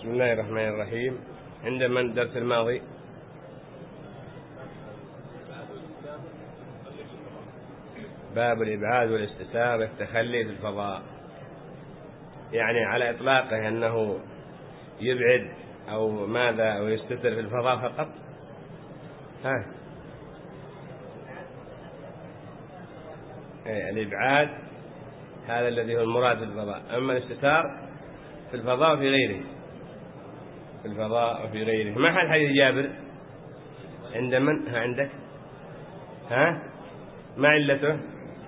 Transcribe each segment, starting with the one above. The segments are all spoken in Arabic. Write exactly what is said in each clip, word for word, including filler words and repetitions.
بسم الله الرحمن الرحيم. عندما الدرس الماضي باب الإبعاد والاستتار والتخلي في الفضاء، يعني على إطلاقه أنه يبعد أو ماذا أو يستتر في الفضاء فقط. ها الإبعاد هذا الذي هو المراد في الفضاء، أما الاستتار في الفضاء وفي غيره، في الفضاء وفي غيره. ما حال حديث جابر عند من؟ ها عندك؟ ها ما علته؟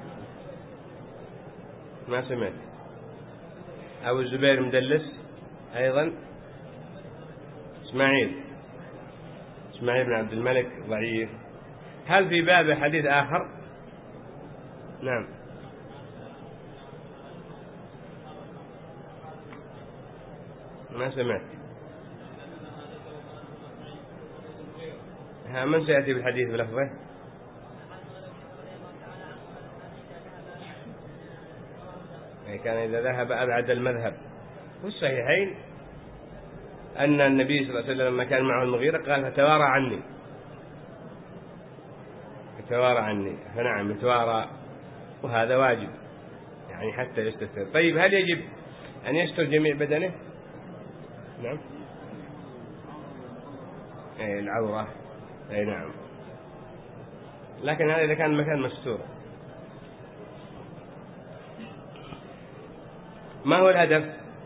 ما سمعت. أبو الزبير مدلس أيضا. إسماعيل إسماعيل بن عبد الملك ضعيف. هل في باب حديث آخر؟ نعم. ما سمعت. ها من سيأتي بالحديث بلفظه؟ كان إذا ذهب أبعد المذهب. والصحيحين أن النبي صلى الله عليه وسلم لما كان معه المغيرة قال فتوارى عني، فتوارى عني، فنعم يتوارى، وهذا واجب يعني حتى يستتر. طيب هل يجب أن يستر جميع بدنه؟ نعم. أي العورة، أي نعم، لكن هذا إذا كان المكان مستور. ما هو الهدف؟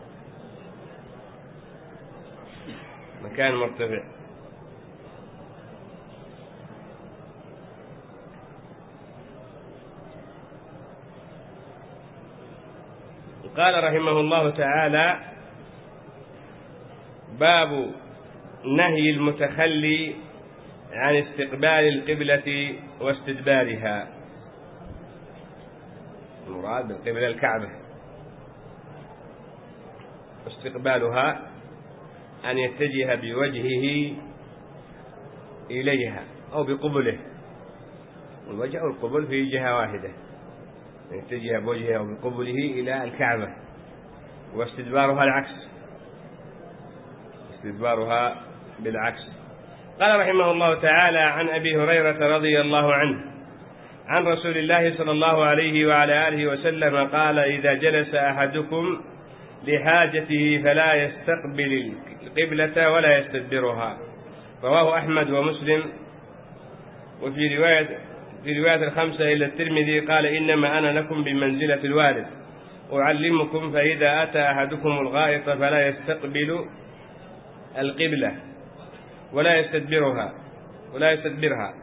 مكان مرتفع. قال رحمه الله تعالى: باب نهي المتخلي عن استقبال القبلة واستدبارها. المراد بالقبلة الكعبة، واستقبالها أن يتجه بوجهه إليها أو بقبله. الوجه والقبل في جهة واحدة، يتجه بوجهه أو بقبله إلى الكعبة. واستدبارها العكس، استدبارها بالعكس. قال رحمه الله تعالى: عن أبي هريرة رضي الله عنه عن رسول الله صلى الله عليه وعلى آله وسلم قال: إذا جلس أحدكم لحاجته فلا يستقبل القبلة ولا يستدبرها. رواه أحمد ومسلم. وفي رواية في رواية الخمسة إلى الترمذي قال: إنما أنا لكم بمنزلة الوالد أعلمكم، فإذا أتى أحدكم الغائط فلا يستقبل القبلة ولا يستدبرها ولا يستدبرها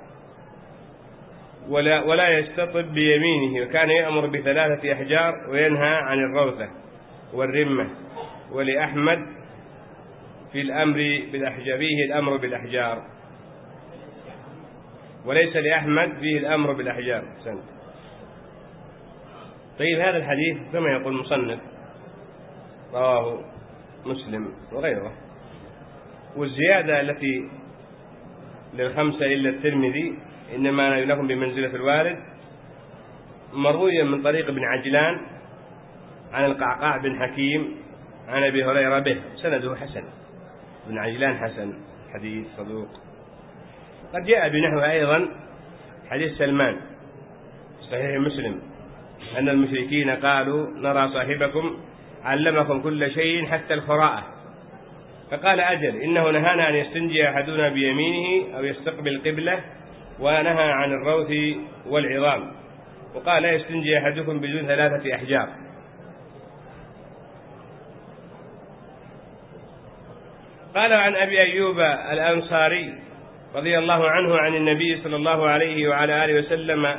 ولا ولا يستطب بيمينه. وكان يأمر بثلاثة أحجار وينهى عن الروثة والرمة. ولأحمد في الأمر بالأحجار فيه الأمر بالأحجار، وليس لأحمد فيه الأمر بالأحجار. سنة. طيب هذا الحديث كما يقول المصنف رواه مسلم وغيره. والزيادة التي للخمسة إلا الترمذي إنما أنا لكم بمنزلة الوالد مروية من طريق ابن عجلان عن القعقاع بن حكيم عن أبي هريرة به، سنده حسن. ابن عجلان حسن، حديث صدوق. قد جاء بنحو أيضا حديث سلمان صحيح مسلم أن المشركين قالوا: نرى صاحبكم علمكم كل شيء حتى القراءة. فقال: أجل، إنه نهانا أن يستنجي أحدنا بيمينه أو يستقبل القبلة، ونهى عن الروث والعظام. وقال: لا يستنجي أحدكم بدون ثلاثة أحجار. قال عن أبي أيوب الأنصاري رضي الله عنه عن النبي صلى الله عليه وعلى آله وسلم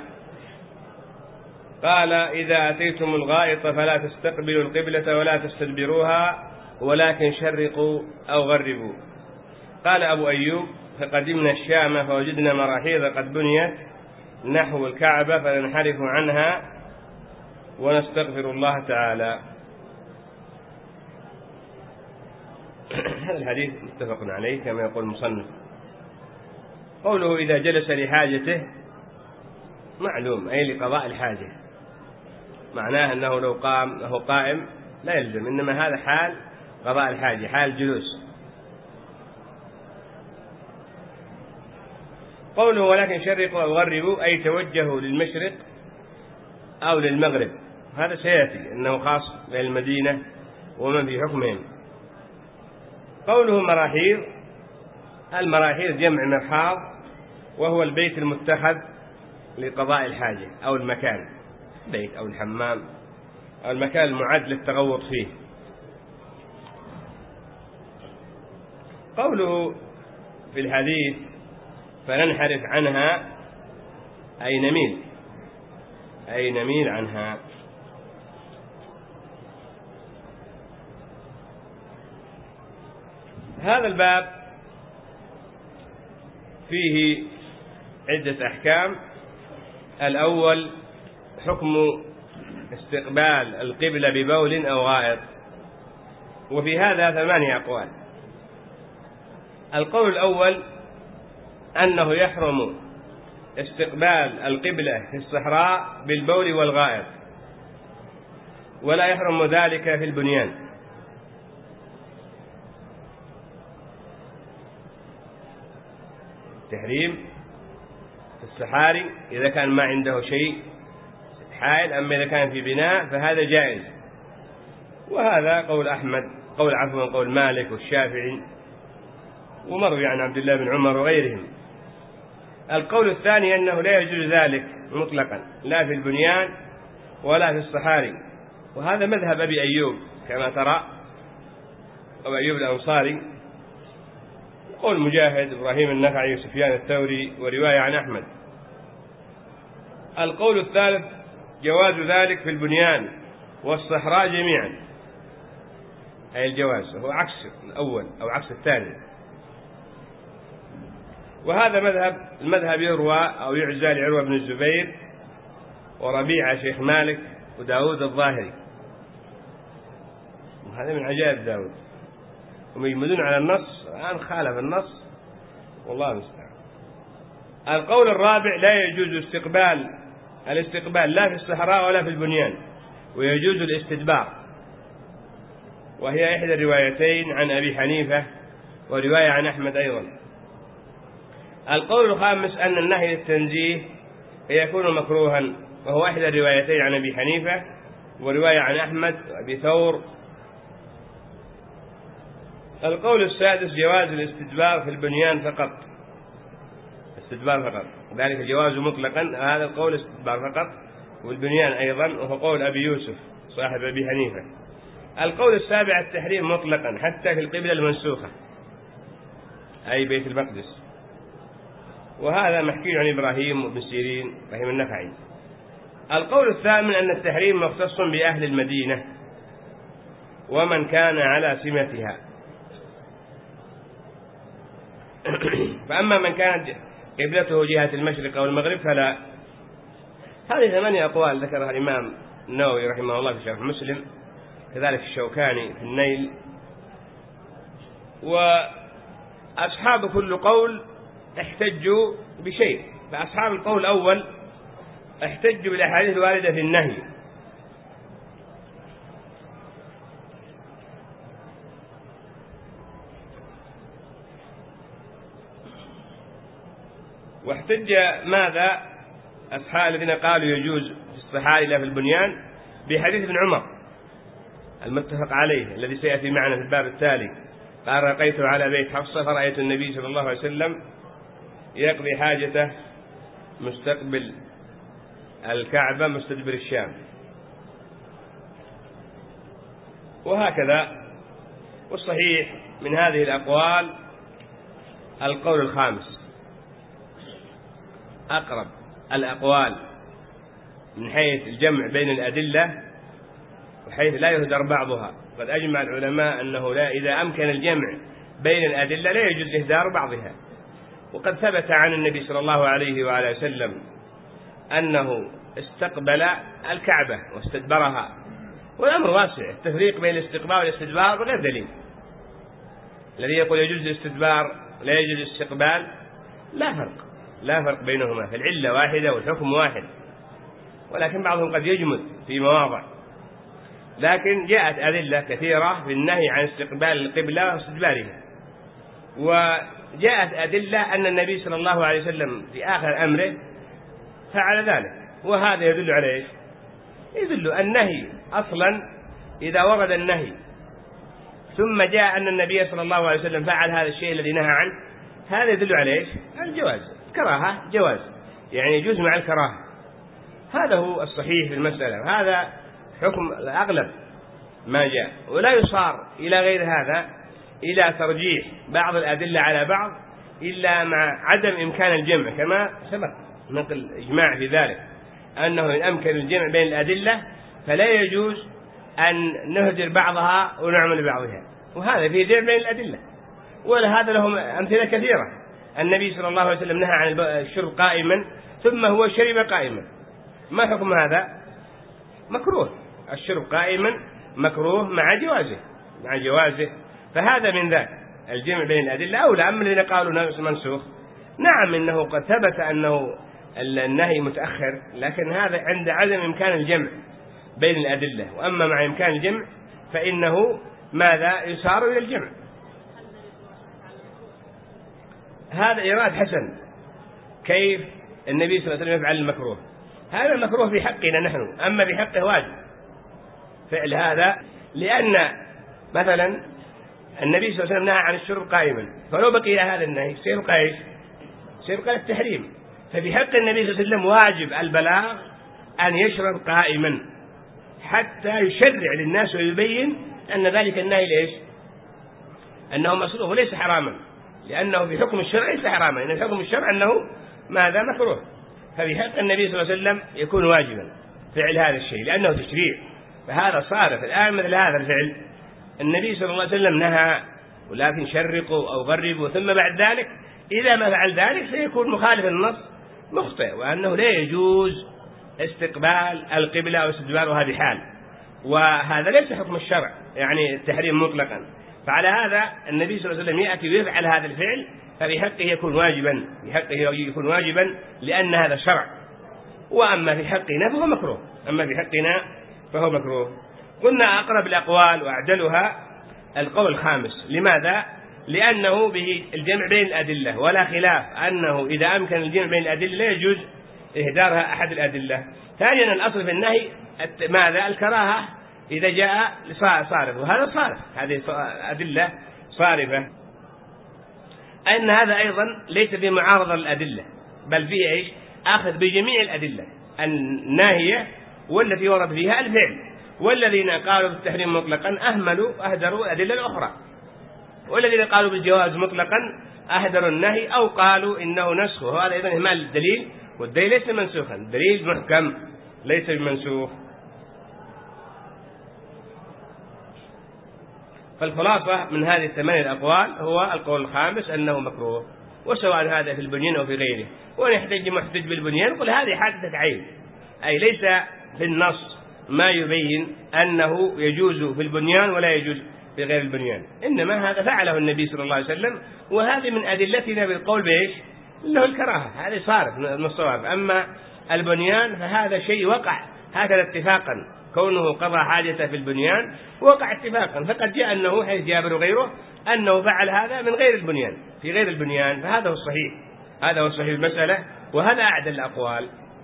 قال: إذا أتيتم الغائط فلا تستقبلوا القبلة ولا تستدبروها ولكن شرقوا أو غربوا. قال أبو أيوب: فقدمنا الشام فوجدنا مراحيض قد بنيت نحو الكعبة فننحرف عنها ونستغفر الله تعالى. هذا الحديث متفق عليه كما يقول المصنف. قوله إذا جلس لحاجته معلوم أي لقضاء الحاجة، معناه أنه لو قام له قائم لا يلزم، إنما هذا حال قضاء الحاجة، حال جلوس. قوله ولكن شرقوا أو غربوا أي توجهوا للمشرق أو للمغرب، هذا سيأتي أنه خاص بالمدينة ومن في حكمهم. قوله مراحيض، المراحيض جمع مرحاض، وهو البيت المتخذ لقضاء الحاجة أو المكان، بيت أو الحمام أو المكان المعد للتغوط فيه. قوله في الحديث فننحرف عنها أي نميل، أي نميل عنها. هذا الباب فيه عدة أحكام. الأول حكم استقبال القبلة ببول أو غائط، وفي هذا ثمانية أقوال. القول الأول أنه يحرم استقبال القبلة في الصحراء بالبول والغائط، ولا يحرم ذلك في البنيان. تحريم في الصحاري إذا كان ما عنده شيء حائل، أما إذا كان في بناء فهذا جائز، وهذا قول أحمد، قول عفوا قول مالك والشافعي، ومروي عن عبد الله بن عمر وغيرهم. القول الثاني أنه لا يجوز ذلك مطلقا، لا في البنيان ولا في الصحاري، وهذا مذهب أبي أيوب كما ترى، أو أيوب الأنصاري، قول مجاهد إبراهيم النخعي وسفيان الثوري، ورواية عن أحمد. القول الثالث جواز ذلك في البنيان والصحراء جميعا، أي الجواز، هو عكس الأول أو عكس الثاني. وهذا مذهب المذهب يروى أو يعزى لعروة بن الزبير وربيعة شيخ مالك وداود الظاهري، وهذا من عجائب داود، هم يجمدون على النص، الآن خالف النص والله المستعان. القول الرابع لا يجوز استقبال الاستقبال لا في الصحراء ولا في البنيان، ويجوز الاستدبار، وهي إحدى الروايتين عن أبي حنيفة ورواية عن أحمد أيضا. القول الخامس أن النهي للتنزيه يكون مكروها، وهو إحدى الروايتين عن أبي حنيفة ورواية عن أحمد وأبي ثور. القول السادس جواز الاستدبار في البنيان فقط، استدبار فقط، ذلك الجواز مطلقا، هذا القول استدبار فقط، والبنيان أيضا، وهو قول أبي يوسف صاحب أبي حنيفة. القول السابع التحريم مطلقا حتى في القبلة المنسوخة أي بيت المقدس، وهذا محكي عن إبراهيم وابن سيرين إبراهيم النخعي. القول الثامن أن التحريم مختص بأهل المدينة ومن كان على سمتها، فأما من كانت قبلته جهة المشرق أو المغرب فلا. هذه ثمانية أقوال ذكرها الإمام النووي رحمه الله في شرح مسلم، كذلك الشوكاني في النيل. وأصحاب كل قول احتجوا بشيء، فأصحاب القول الأول احتجوا بالأحاديث الواردة في النهي، واحتج ماذا أصحاب الذين قالوا يجوز في الصحاري لا في البنيان بحديث ابن عمر المتفق عليه الذي سيأتي معنا في الباب التالي، قال رقيت على بيت حفصة فرأيت النبي صلى الله عليه وسلم يقضي حاجته مستقبل الكعبة مستدبر الشام، وهكذا. والصحيح من هذه الأقوال القول الخامس أقرب الأقوال من حيث الجمع بين الأدلة وحيث لا يهدر بعضها. قد أجمع العلماء أنه لا إذا أمكن الجمع بين الأدلة لا يجوز إهدار بعضها، وقد ثبت عن النبي صلى الله عليه وعلى وسلم أنه استقبل الكعبة واستدبرها، والأمر واسع، التفريق بين الاستقبال والاستدبار بغير دليل. الذي يقول يجوز الاستدبار لا يجوز الاستقبال لا فرق، لا فرق بينهما، فالعلة واحدة والحكم واحد، ولكن بعضهم قد يجمد في مواضع. لكن جاءت أدلة كثيرة في النهي عن استقبال القبلة واستدبارها، وجاءت أدلة أن النبي صلى الله عليه وسلم في آخر أمره فعل ذلك، وهذا يدل على إيش؟ يدل النهي أصلا. إذا ورد النهي ثم جاء أن النبي صلى الله عليه وسلم فعل هذا الشيء الذي نهى عنه، هذا يدل على إيش؟ الجواز، كراهة جواز، يعني يجوز مع الكراهة. هذا هو الصحيح في المسألة، وهذا حكم الأغلب ما جاء. ولا يصار إلى غير هذا إلى ترجيح بعض الأدلة على بعض إلا مع عدم إمكان الجمع، كما سبق نقل إجماع في ذلك أنه إن أمكن الجمع بين الأدلة فلا يجوز أن نهدر بعضها ونعمل بعضها، وهذا في جمع بين الأدلة. ولهذا لهم أمثلة كثيرة. النبي صلى الله عليه وسلم نهى عن الشرب قائما ثم هو شرب قائما، ما حكم هذا؟ مكروه. الشرب قائما مكروه مع جوازه مع جوازه فهذا من ذاك الجمع بين الأدلة أولى. أما الذين قالوا منسوخ، نعم إنه قد ثبت أنه النهي متأخر، لكن هذا عند عدم إمكان الجمع بين الأدلة، وأما مع إمكان الجمع فإنه ماذا؟ يسار إلى الجمع. هذا إيراد حسن. كيف النبي صلى الله عليه وسلم يفعل المكروه؟ هذا المكروه في حقنا نحن، أما في حقه واجب فعل هذا، لأن مثلا النبي صلى الله عليه وسلم نهى عن الشرب قائما، فلو بقي هذا النهي سيبقى ايش؟ سيبقى التحريم. ففي حق النبي صلى الله عليه وسلم واجب البلاغ أن يشرب قائما حتى يشرع للناس ويبين أن ذلك النهي ليش؟ أنه مسروق وليس حراما، لأنه في حكم الشرع ليس حراما، إن في حكم الشرع أنه ماذا؟ مكروه. ففي حق النبي صلى الله عليه وسلم يكون واجبا فعل هذا الشيء لأنه تشريع، فهذا صارف. الآن مثل هذا الفعل النبي صلى الله عليه وسلم نهى ولكن شرقوا أو غربوا، ثم بعد ذلك إذا ما فعل ذلك سيكون مخالف النص مخطئ، وأنه لا يجوز استقبال القبلة أو استدبارها بحال، وهذا ليس حكم الشرع يعني التحريم مطلقا. فعلى هذا النبي صلى الله عليه وسلم يأتي ويفعل هذا الفعل ففي حقه يكون واجبا، في حقه يكون واجبا لأن هذا شرع. وأما في حقنا فهو مكروه، أما في حقنا فهو مكروه. قلنا أقرب الأقوال وأعدلها القول الخامس. لماذا؟ لأنه به الجمع بين الأدلة، ولا خلاف أنه إذا أمكن الجمع بين الأدلة لا يجوز إهدارها أحد الأدلة. ثانيا الأصل في النهي ماذا؟ الكراهة إذا جاء صارف، وهذا صارف، هذه أدلة صارفة. أن هذا أيضا ليس بمعارضة الأدلة، بل فيه إيش؟ أخذ بجميع الأدلة الناهية والتي ورد فيها الفعل. والذين قالوا بالتحريم مطلقا أهملوا أهدروا الأدلة الأخرى، والذين قالوا بالجواز مطلقا أهدروا النهي أو قالوا إنه نسخ، وهذا أيضا إهمال الدليل، والدليل ليس منسوخا، الدليل محكم ليس بمنسوخ. فالخلاصة من هذه الثمانية الأقوال هو القول الخامس أنه مكروه، وسواء هذا في البنيان أو في غيره. ونحتج محتج بالبنيان قل هذه حادثة عين، أي ليس في النص ما يبين أنه يجوز في البنيان ولا يجوز في غير البنيان، إنما هذا فعله النبي صلى الله عليه وسلم، وهذه من أدلتنا بالقول بإيش؟ له الكراهة، هذه صارت من الصواب. أما البنيان فهذا شيء وقع هكذا اتفاقا، كونه قضى حاجته في البنيان وقع اتفاقا، فقد جاء أنه حيث جابر وغيره أنه فعل هذا من غير البنيان في غير البنيان، فهذا هو الصحيح، هذا هو الصحيح المسألة، وهذا أعدل الأقوال.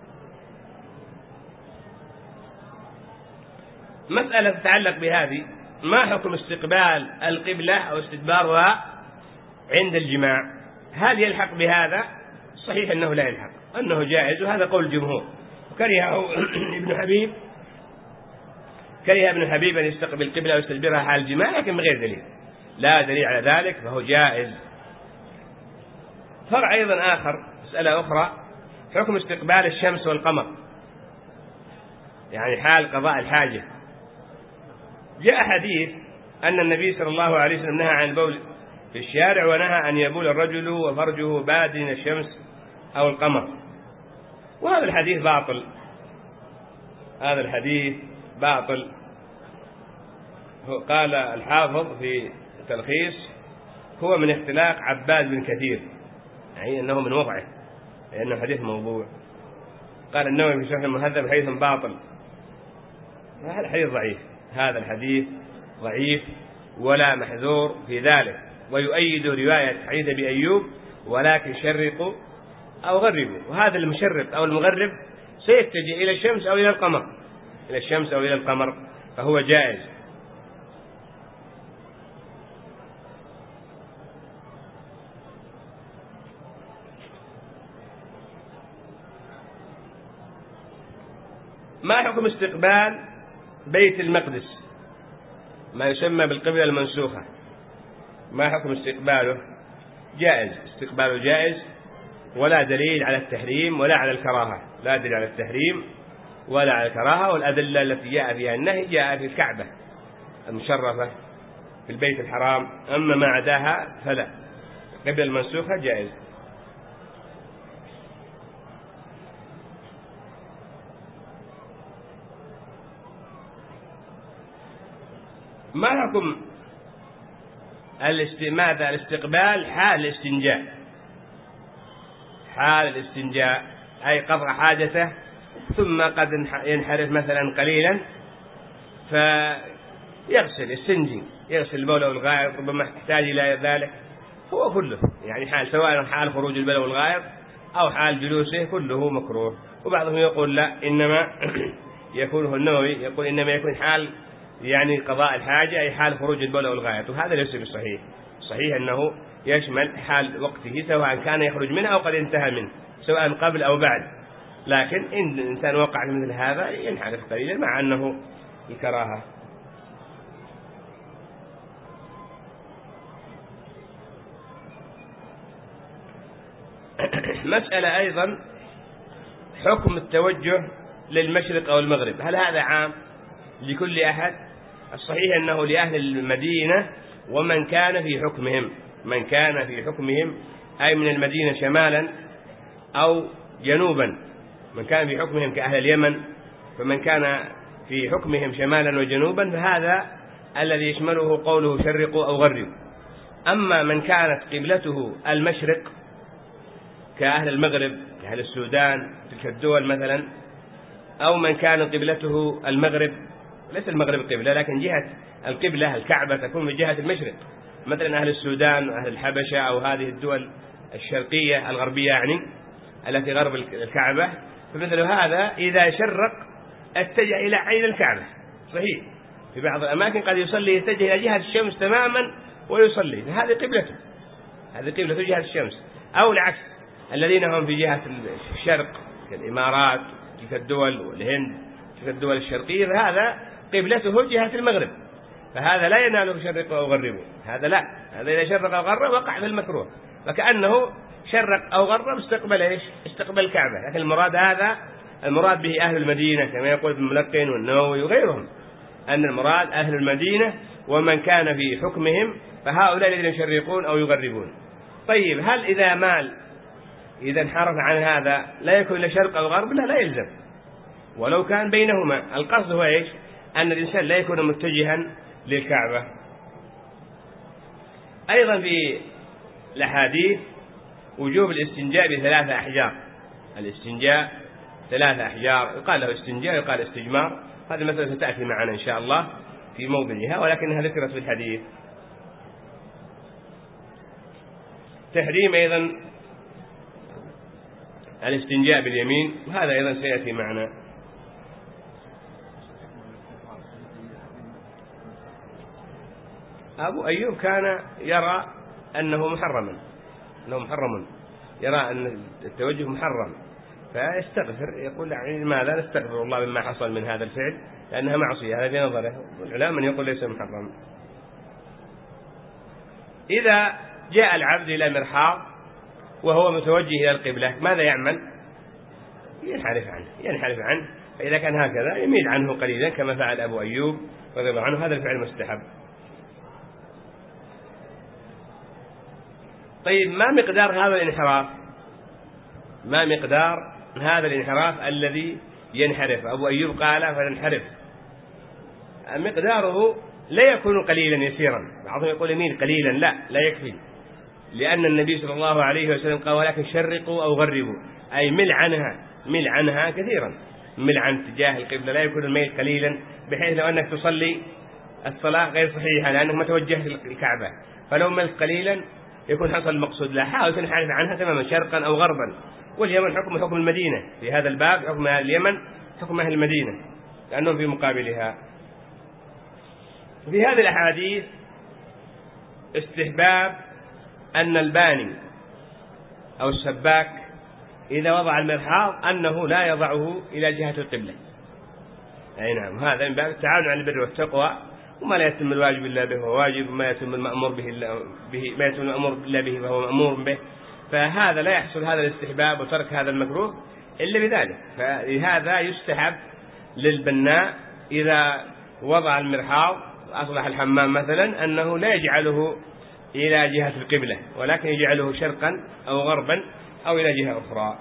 مسألة تتعلق بهذه: ما حكم استقبال القبلة أو استدبارها عند الجماع؟ هل يلحق بهذا؟ صحيح أنه لا يلحق، أنه جائز، وهذا قول الجمهور. وكرهه ابن حبيب كره ابن حبيب أن يستقبل القبلة أو يستدبرها حال الجماع، لكن بغير دليل، لا دليل على ذلك، فهو جائز. فرع أيضا آخر، مسألة أخرى: حكم استقبال الشمس والقمر يعني حال قضاء الحاجة. جاء حديث أن النبي صلى الله عليه وسلم نهى عن البول في الشارع، ونهى أن يبول الرجل وفرجه باد من الشمس أو القمر، وهذا الحديث باطل، هذا الحديث باطل. قال الحافظ في التلخيص: هو من اختلاق عباد بن كثير، يعني أنه من وضعه، لأنه حديث موضوع. قال النووي في شرح المهذب: حديث باطل. هذا الحديث ضعيف، هذا الحديث ضعيف ولا محذور في ذلك، ويؤيد رواية حديث أبي أيوب ولكن شرقوا أو غربوا. وهذا المشرق أو المغرب سيتجه إلى الشمس أو إلى القمر، إلى الشمس أو إلى القمر، فهو جائز. ما حكم استقبال بيت المقدس ما يسمى بالقبلة المنسوخة؟ ما حكم استقباله؟ جائز، استقباله جائز، ولا دليل على التحريم ولا على الكراهة، لا دليل على التحريم ولا على الكراهة. والأدلة التي جاء فيها النهي جاء في الكعبة المشرفة في البيت الحرام، أما ما عداها فلا. القبلة المنسوخة جائز. ما حكم ماذا الاستقبال حال الاستنجاء؟ حال الاستنجاء أي قضى حاجته ثم قد ينحرف مثلا قليلا فيغسل يستنجي، يغسل البول والغائط، ربما يحتاج إلى ذلك، هو كله يعني حال، سواء حال خروج البول والغائط أو حال جلوسه كله مكروه. وبعضهم يقول لا، إنما يكون النووي يقول إنما يكون حال يعني قضاء الحاجة أي حال خروج البول والغائط، وهذا ليس بالصحيح. صحيح أنه يشمل حال وقته سواء كان يخرج منه أو قد انتهى منه، سواء قبل أو بعد، لكن إن الإنسان وقع مثل هذا ينحرف قليلا مع أنه الكراهة. مسألة أيضا حكم التوجه للمشرق أو المغرب، هل هذا عام لكل أحد؟ الصحيح أنه لأهل المدينة ومن كان في حكمهم، من كان في حكمهم أي من المدينة شمالا أو جنوبا، من كان في حكمهم كأهل اليمن، فمن كان في حكمهم شمالا وجنوبا فهذا الذي يشمله قوله شرقوا أو غربوا. أما من كانت قبلته المشرق كأهل المغرب كأهل السودان تلك الدول مثلا، أو من كان قبلته المغرب، ليس المغرب قبلة لكن جهة القبلة الكعبة تكون من جهة المشرق، مثلا أهل السودان وأهل الحبشة أو هذه الدول الشرقية الغربية يعني التي غرب الكعبة، فمثل هذا إذا شرق اتجه إلى عين الكعبة. صحيح في بعض الأماكن قد يصلي يتجه إلى جهة الشمس تماما ويصلي، هذه قبلته، هذه قبلته جهة الشمس. أو العكس، الذين هم في جهة الشرق كالإمارات تلك الدول والهند تلك الدول الشرقية، فهذا قبلته جهة المغرب، فهذا لا يناله شرق أو غربه، هذا لا، هذا إذا شرق أو غرب وقع في المكروه، فكأنه شرق أو غرب استقبل إيش؟ استقبل الكعبة. لكن المراد هذا المراد به أهل المدينة كما يقول ابن ملقن والنووي وغيرهم، أن المراد أهل المدينة ومن كان في حكمهم، فهؤلاء الذين يشرقون أو يغربون. طيب هل إذا مال إذا انحرف عن هذا لا يكون إلا شرق أو غرب؟ لا، لا يلزم ولو كان بينهما. القصد هو إيش؟ أن الإنسان لا يكون متجها للكعبة. أيضا في الأحاديث وجوب الاستنجاء بثلاثة أحجار، الاستنجاء ثلاثة أحجار، يقال له استنجاء يقال استجمار، هذه مسألة ستأتي معنا إن شاء الله في موضعها ولكنها ذكرت في الحديث. تحريم أيضا الاستنجاء باليمين، وهذا أيضا سيأتي معنا. أبو أيوب كان يرى أنه محرما، أنه محرم، يرى أن التوجه محرم، فيستغفر، يقول يعني ماذا نستغفر الله مما حصل من هذا الفعل لأنها معصية، هذا في نظره. والعلماء من يقول ليس محرم. إذا جاء العبد إلى مرحاض وهو متوجه إلى القبلة ماذا يعمل؟ ينحرف عنه، ينحرف عنه، فإذا كان هكذا يميل عنه قليلا كما فعل أبو أيوب رضي الله عنه، هذا الفعل مستحب. طيب ما مقدار هذا الانحراف؟ ما مقدار هذا الانحراف الذي ينحرف؟ أبو أيوب قال فننحرف، مقداره لا يكون قليلا يسيرا، بعضهم يقول يميل قليلا، لا لا يكفي، لأن النبي صلى الله عليه وسلم قال ولكن شرقوا أو غربوا، أي مل عنها، مل عنها كثيرا، مل عن اتجاه القبلة، لا يكون الميل قليلا بحيث لو أنك تصلي الصلاة غير صحيحة لأنك ما توجهت الكعبة، فلو ملك قليلا يكون حصل المقصود لا، حاول تنحرف عنها تماما شرقا أو غربا. واليمن حكم حكم المدينة في هذا الباب، حكم أهل اليمن حكم أهل المدينة لأنهم في مقابلها. في هذه الأحاديث استحباب أن الباني أو السباك إذا وضع المرحاض أنه لا يضعه إلى جهة القبلة. أي نعم، هذا من باب التعاون على البر والتقوى، وما لا يتم الواجب إلا به هو واجب، وما يتم المأمور به إلا به ما يتم المأمور إلا به فهو مأمور به. فهذا لا يحصل هذا الاستحباب وترك هذا المكروه إلا بذلك. فلهذا يستحب للبناء إذا وضع المرحاض أصلح الحمام مثلا أنه لا يجعله إلى جهة القبلة، ولكن يجعله شرقا أو غربا أو إلى جهة أخرى.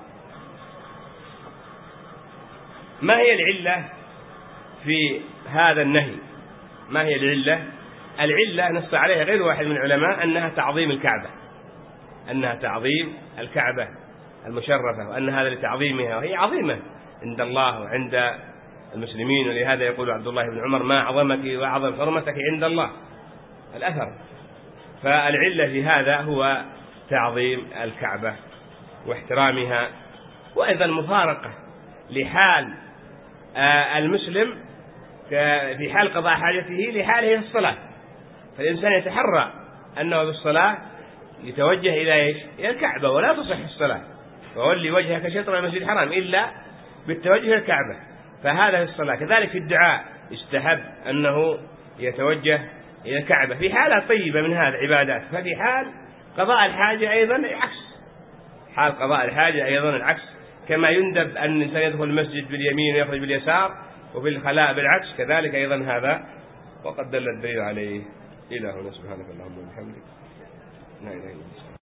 ما هي العلة في هذا النهي؟ ما هي العلة؟ العلة نص عليها غير واحد من العلماء أنها تعظيم الكعبة، أنها تعظيم الكعبة المشرفة، وأن هذا لتعظيمها، وهي عظيمة عند الله وعند المسلمين. ولهذا يقول عبد الله بن عمر: ما أعظمك وأعظم حرمتك عند الله، الأثر. فالعلة في هذا هو تعظيم الكعبة واحترامها، وأيضا المفارقة لحال المسلم في حال قضاء حاجته لحاله في الصلاة. فالإنسان يتحرى أنه بالصلاة يتوجه إلى إيش؟ إلى الكعبة، ولا تصح الصلاة وولي وجهك شطر المسجد الحرام إلا بالتوجه إلى الكعبة. فهذا في الصلاة. كذلك في الدعاء يستحب أنه يتوجه إلى الكعبة في حالة طيبة من هذه العبادات. ففي حال قضاء الحاجة أيضا العكس، حال قضاء الحاجة أيضا العكس، كما يندب أن الإنسان يدخل المسجد باليمين ويخرج باليسار، وفي الخلاء بالعكس كذلك أيضا هذا، وقد دل الدليل عليه. إلى هنا، سبحانك اللهم وبحمدك، لا إله إلا أنت.